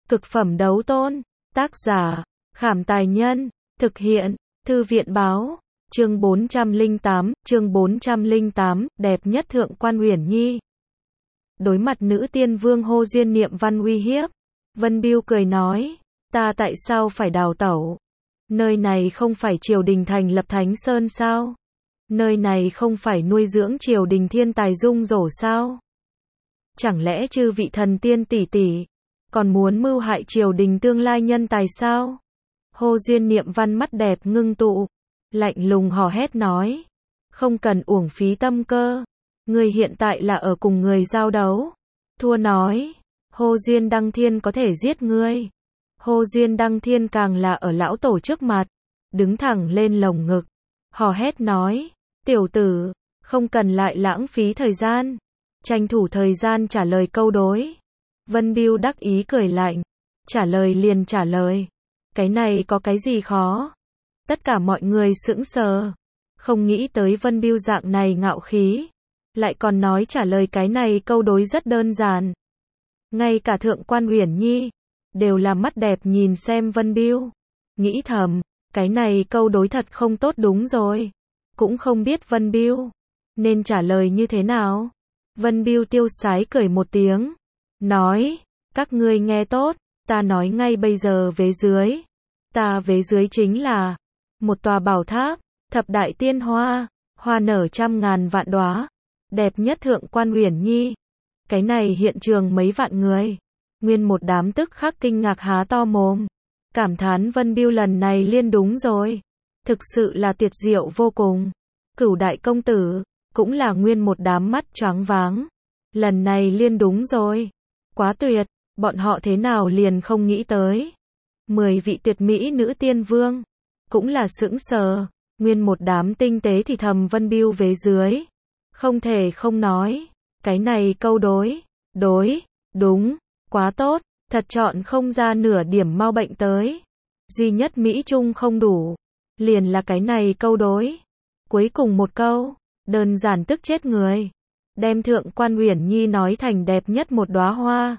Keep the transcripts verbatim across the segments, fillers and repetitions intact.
Cực phẩm đấu tôn. Tác giả, Khảm Tài Nhân. Thực hiện, Thư viện Báo. Chương bốn trăm lẻ tám, chương bốn trăm lẻ tám, đẹp nhất Thượng Quan Uyển Nhi. Đối mặt nữ tiên vương Hồ Diên Niệm Văn uy hiếp, Vân Bưu cười nói, ta tại sao phải đào tẩu? Nơi này không phải triều đình thành lập Thánh Sơn sao? Nơi này không phải nuôi dưỡng triều đình thiên tài dung rổ sao? Chẳng lẽ chư vị thần tiên tỷ tỷ còn muốn mưu hại triều đình tương lai nhân tài sao? Hồ Diên Niệm Văn mắt đẹp ngưng tụ, lạnh lùng hò hét nói, không cần uổng phí tâm cơ, người hiện tại là ở cùng người giao đấu. Thua nói, Hồ Diên Đăng Thiên có thể giết ngươi. Hồ Diên Đăng Thiên càng là ở lão tổ trước mặt, đứng thẳng lên lồng ngực, hò hét nói, tiểu tử, không cần lại lãng phí thời gian, tranh thủ thời gian trả lời câu đối. Vân Bưu đắc ý cười lạnh, trả lời liền trả lời, cái này có cái gì khó? Tất cả mọi người sững sờ, không nghĩ tới Vân Bưu dạng này ngạo khí, lại còn nói trả lời cái này câu đối rất đơn giản. Ngay cả Thượng Quan Uyển Nhi đều là mắt đẹp nhìn xem Vân Bưu, nghĩ thầm, cái này câu đối thật không tốt đúng rồi, cũng không biết Vân Bưu nên trả lời như thế nào. Vân Bưu tiêu sái cười một tiếng, nói, các ngươi nghe tốt, ta nói ngay bây giờ vế dưới. Ta vế dưới chính là một tòa bảo tháp, thập đại tiên hoa, hoa nở trăm ngàn vạn đóa, đẹp nhất Thượng Quan Uyển Nhi. Cái này hiện trường mấy vạn người, nguyên một đám tức khắc kinh ngạc há to mồm, cảm thán Vân Bưu lần này liên đúng rồi, thực sự là tuyệt diệu vô cùng. Cửu đại công tử cũng là nguyên một đám mắt choáng váng, lần này liên đúng rồi, quá tuyệt, bọn họ thế nào liền không nghĩ tới. Mười vị tuyệt mỹ nữ tiên vương cũng là sững sờ, nguyên một đám tinh tế thì thầm Vân Bưu vế dưới, không thể không nói, cái này câu đối, đối, đúng, quá tốt, thật chọn không ra nửa điểm mau bệnh tới. Duy nhất mỹ trung không đủ, liền là cái này câu đối. Cuối cùng một câu, đơn giản tức chết người, đem Thượng Quan Uyển Nhi nói thành đẹp nhất một đóa hoa.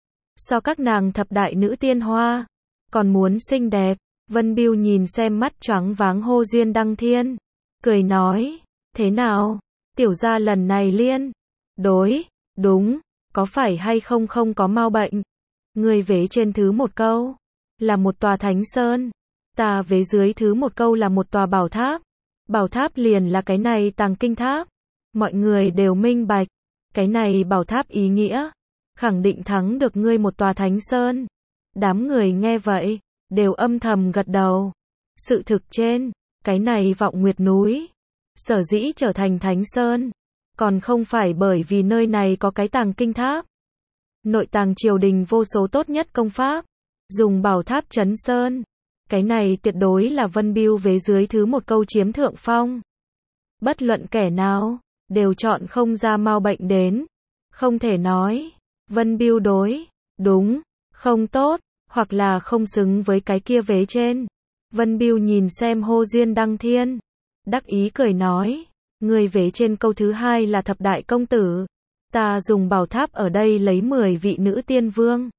So các nàng thập đại nữ tiên hoa còn muốn xinh đẹp. Vân Bưu nhìn xem mắt choáng váng Hồ Diên Đăng Thiên, cười nói, thế nào, tiểu gia lần này liên đối, đúng, có phải hay không không có mau bệnh? Người vế trên thứ một câu là một tòa Thánh Sơn, ta vế dưới thứ một câu là một tòa bảo tháp. Bảo tháp liền là cái này Tàng Kinh Tháp. Mọi người đều minh bạch, cái này bảo tháp ý nghĩa khẳng định thắng được ngươi một tòa Thánh Sơn. Đám người nghe vậy đều âm thầm gật đầu. Sự thực trên, cái này Vọng Nguyệt núi sở dĩ trở thành Thánh Sơn, còn không phải bởi vì nơi này có cái Tàng Kinh Tháp. Nội tàng triều đình vô số tốt nhất công pháp, dùng bảo tháp trấn sơn. Cái này tuyệt đối là Vân Bưu vế dưới thứ một câu chiếm thượng phong. Bất luận kẻ nào đều chọn không ra mau bệnh đến. Không thể nói Vân Bưu đối, đúng, không tốt, hoặc là không xứng với cái kia vế trên. Vân Bưu nhìn xem Hồ Diên Đăng Thiên, đắc ý cười nói, người vế trên câu thứ hai là thập đại công tử, ta dùng bảo tháp ở đây lấy mười vị nữ tiên vương,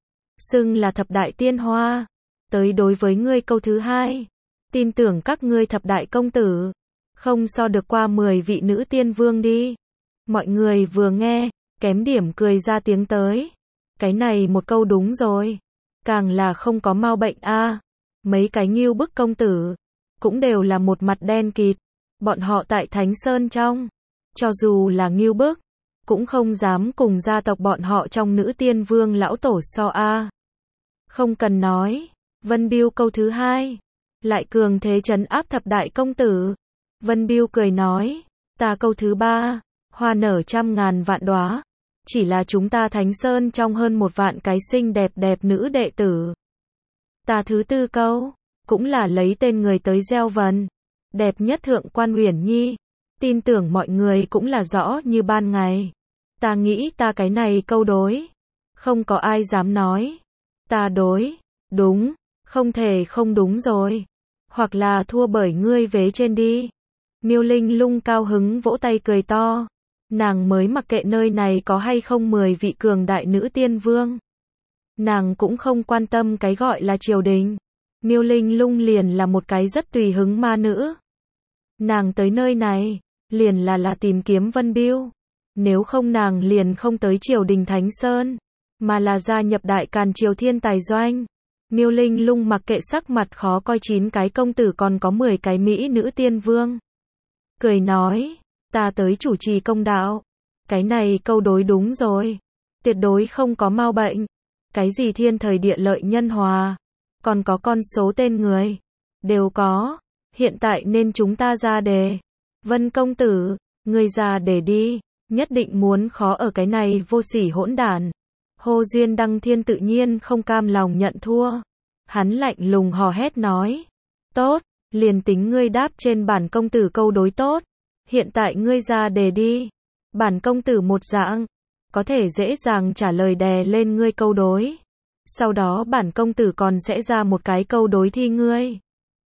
xưng là thập đại tiên hoa, tới đối với ngươi câu thứ hai, tin tưởng các ngươi thập đại công tử không so được qua mười vị nữ tiên vương đi. Mọi người vừa nghe, kém điểm cười ra tiếng tới. Cái này một câu đúng rồi, càng là không có mau bệnh a. À. Mấy cái ngưu bức công tử cũng đều là một mặt đen kịt, bọn họ tại Thánh Sơn trong, cho dù là ngưu bức cũng không dám cùng gia tộc bọn họ trong nữ tiên vương lão tổ so a. À. Không cần nói, Vân Bưu câu thứ hai lại cường thế trấn áp thập đại công tử. Vân Bưu cười nói, ta câu thứ ba, hoa nở trăm ngàn vạn đóa, chỉ là chúng ta Thánh Sơn trong hơn một vạn cái xinh đẹp đẹp nữ đệ tử. Ta thứ tư câu cũng là lấy tên người tới gieo vần, đẹp nhất Thượng Quan Uyển Nhi, tin tưởng mọi người cũng là rõ như ban ngày. Ta nghĩ ta cái này câu đối, không có ai dám nói ta đối, đúng, không thể không đúng rồi, hoặc là thua bởi ngươi vế trên đi. Miêu Linh Lung cao hứng vỗ tay cười to, nàng mới mặc kệ nơi này có hay không mười vị cường đại nữ tiên vương. Nàng cũng không quan tâm cái gọi là triều đình. Miêu Linh Lung liền là một cái rất tùy hứng ma nữ. Nàng tới nơi này, liền là là tìm kiếm Vân Biêu. Nếu không nàng liền không tới triều đình Thánh Sơn, mà là gia nhập Đại Càn Triều Thiên Tài Doanh. Miêu Linh Lung mặc kệ sắc mặt khó coi chín cái công tử còn có mười cái mỹ nữ tiên vương. Cười nói, ta tới chủ trì công đạo. Cái này câu đối đúng rồi. Tuyệt đối không có mau bệnh. Cái gì thiên thời địa lợi nhân hòa. Còn có con số tên người. Đều có. Hiện tại nên chúng ta ra đề. Vân công tử, ngươi ra đề đi. Nhất định muốn khó ở cái này vô sỉ hỗn đản. Hồ Duyên Đăng Thiên tự nhiên không cam lòng nhận thua. Hắn lạnh lùng hò hét nói. Tốt, liền tính ngươi đáp trên bản công tử câu đối tốt. Hiện tại ngươi ra đề đi. Bản công tử một dạng. Có thể dễ dàng trả lời đè lên ngươi câu đối. Sau đó bản công tử còn sẽ ra một cái câu đối thi ngươi.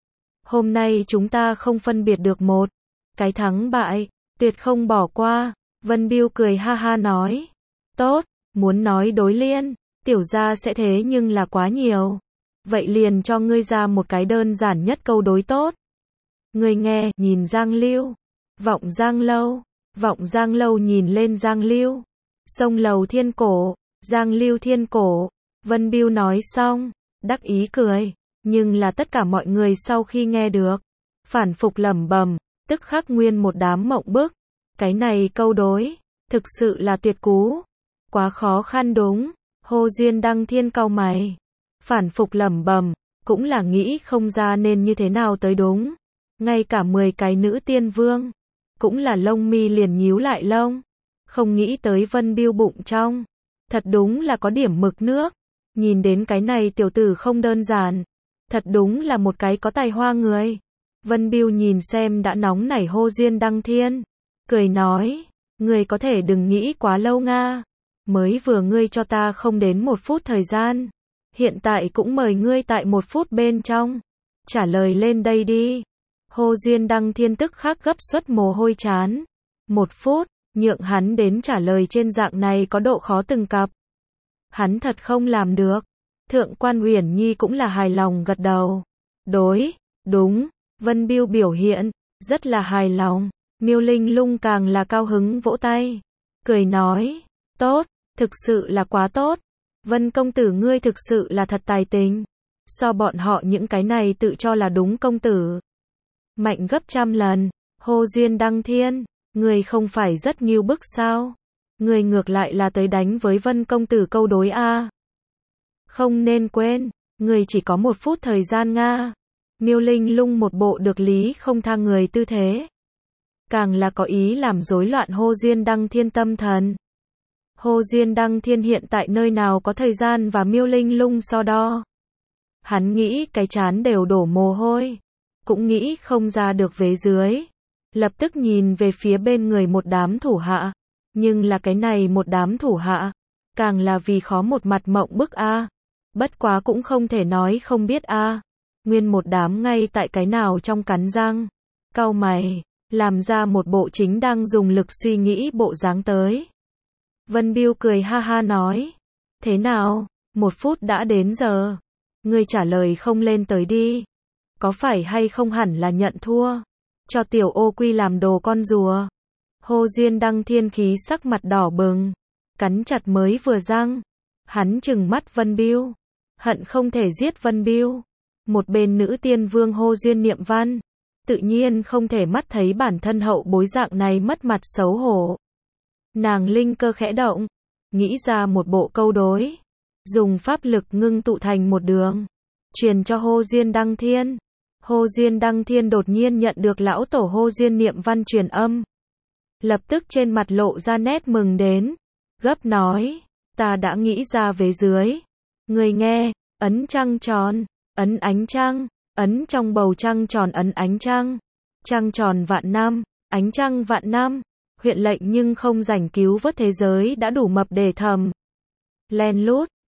Hôm nay chúng ta không phân biệt được một cái thắng bại, tuyệt không bỏ qua. Vân Biêu cười ha ha nói. Tốt, muốn nói đối liên, tiểu gia sẽ thế nhưng là quá nhiều. Vậy liền cho ngươi ra một cái đơn giản nhất câu đối tốt. Ngươi nghe, nhìn Giang Lưu. Vọng Giang Lâu. Vọng Giang Lâu nhìn lên Giang Lưu. Sông Lầu Thiên Cổ. Giang Lưu Thiên Cổ. Vân Biêu nói xong, đắc ý cười. Nhưng là tất cả mọi người sau khi nghe được, phản phục lẩm bẩm, tức khắc nguyên một đám mộng bức. Cái này câu đối, thực sự là tuyệt cú. Quá khó khăn đúng. Hồ Duyên Đăng Thiên cau mày. Phản phục lẩm bẩm, cũng là nghĩ không ra nên như thế nào tới đúng. Ngay cả mười cái nữ tiên vương, cũng là lông mi liền nhíu lại lông. Không nghĩ tới Vân Biêu bụng trong. Thật đúng là có điểm mực nước. Nhìn đến cái này tiểu tử không đơn giản. Thật đúng là một cái có tài hoa người. Vân Biêu nhìn xem đã nóng nảy Hồ Duyên Đăng Thiên. Cười nói, ngươi có thể đừng nghĩ quá lâu nga. Mới vừa ngươi cho ta không đến một phút thời gian. Hiện tại cũng mời ngươi tại một phút bên trong. Trả lời lên đây đi. Hồ Duyên Đăng Thiên tức khắc gấp suất mồ hôi chán. Một phút, nhượng hắn đến trả lời trên dạng này có độ khó từng cặp. Hắn thật không làm được. Thượng quan Uyển Nhi cũng là hài lòng gật đầu. Đối, đúng, Vân Biêu biểu hiện, rất là hài lòng. Miêu Linh Lung càng là cao hứng vỗ tay. Cười nói, tốt, thực sự là quá tốt. Vân công tử ngươi thực sự là thật tài tình. So bọn họ những cái này tự cho là đúng công tử. Mạnh gấp trăm lần. Hồ Duyên Đăng Thiên, ngươi không phải rất nghiêu bức sao? Ngươi ngược lại là tới đánh với Vân công tử câu đối a. Không nên quên, ngươi chỉ có một phút thời gian nga. Miêu Linh Lung một bộ được lý không tha người tư thế. Càng là có ý làm rối loạn Hồ Duyên Đăng Thiên tâm thần. Hồ Duyên Đăng Thiên hiện tại nơi nào có thời gian và Miêu Linh Lung so đo. Hắn nghĩ cái chán đều đổ mồ hôi. Cũng nghĩ không ra được vế dưới. Lập tức nhìn về phía bên người một đám thủ hạ. Nhưng là cái này một đám thủ hạ. Càng là vì khó một mặt mộng bức a. Bất quá cũng không thể nói không biết a. Nguyên một đám ngay tại cái nào trong cắn răng. Cau mày. Làm ra một bộ chính đang dùng lực suy nghĩ bộ dáng tới. Vân Biêu cười ha ha nói. Thế nào, một phút đã đến giờ. Ngươi trả lời không lên tới đi. Có phải hay không hẳn là nhận thua. Cho tiểu ô quy làm đồ con rùa. Hồ Duyên Đăng Thiên khí sắc mặt đỏ bừng. Cắn chặt mới vừa răng. Hắn trừng mắt Vân Biêu. Hận không thể giết Vân Biêu. Một bên nữ tiên vương Hồ Duyên Niệm Văn. Tự nhiên không thể mắt thấy bản thân hậu bối dạng này mất mặt xấu hổ. Nàng linh cơ khẽ động. Nghĩ ra một bộ câu đối. Dùng pháp lực ngưng tụ thành một đường. Truyền cho Hồ Duyên Đăng Thiên. Hồ Duyên Đăng Thiên đột nhiên nhận được lão tổ Hồ Duyên Niệm Văn truyền âm. Lập tức trên mặt lộ ra nét mừng đến. Gấp nói. Ta đã nghĩ ra vế dưới. Người nghe. Ấn trăng tròn. Ấn ánh trăng. Ấn trong bầu trăng tròn ấn ánh trăng. Trăng tròn vạn năm. Ánh trăng vạn năm. Huyện lệnh nhưng không rảnh cứu vớt thế giới đã đủ mập để thầm. Len lút.